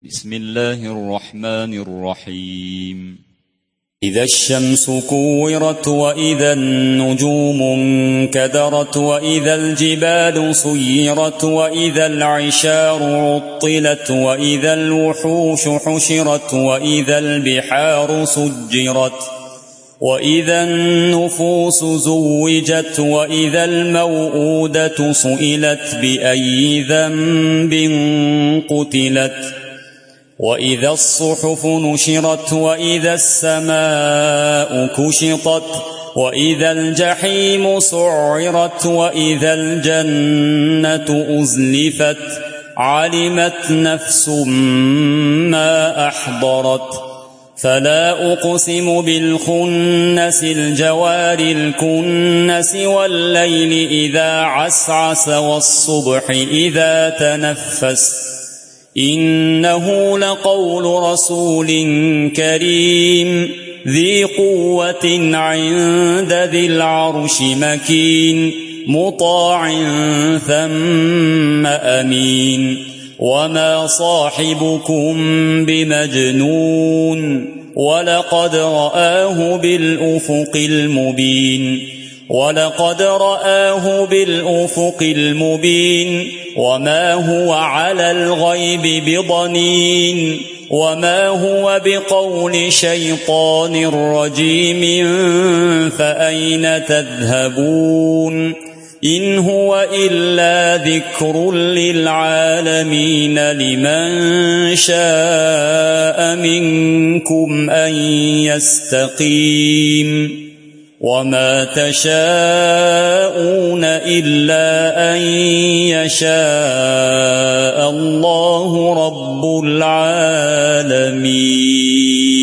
بسم الله الرحمن الرحيم. إذا الشمس كورت وإذا النجوم انكدرت وإذا الجبال سيرت وإذا العشار عطلت وإذا الوحوش حشرت وإذا البحار سجرت وإذا النفوس زوجت وإذا الموءودة سئلت بأي ذنب قتلت وإذا الصحف نشرت وإذا السماء كشطت وإذا الجحيم سعرت وإذا الجنة أزلفت علمت نفس ما أحضرت فلا أقسم بالخنس الجوار الكنس والليل إذا عسعس والصبح إذا تنفس إنه لقول رسول كريم ذي قوة عند ذي العرش مكين مطاع ثم أمين وما صاحبكم بمجنون ولقد رآه بالأفق المبين وما هو على الغيب بضنين وما هو بقول شيطان رجيم فأين تذهبون إن هو إلا ذكر للعالمين لمن شاء منكم أن يستقيم وما تشاءون إلا أن يشاء الله رب العالمين.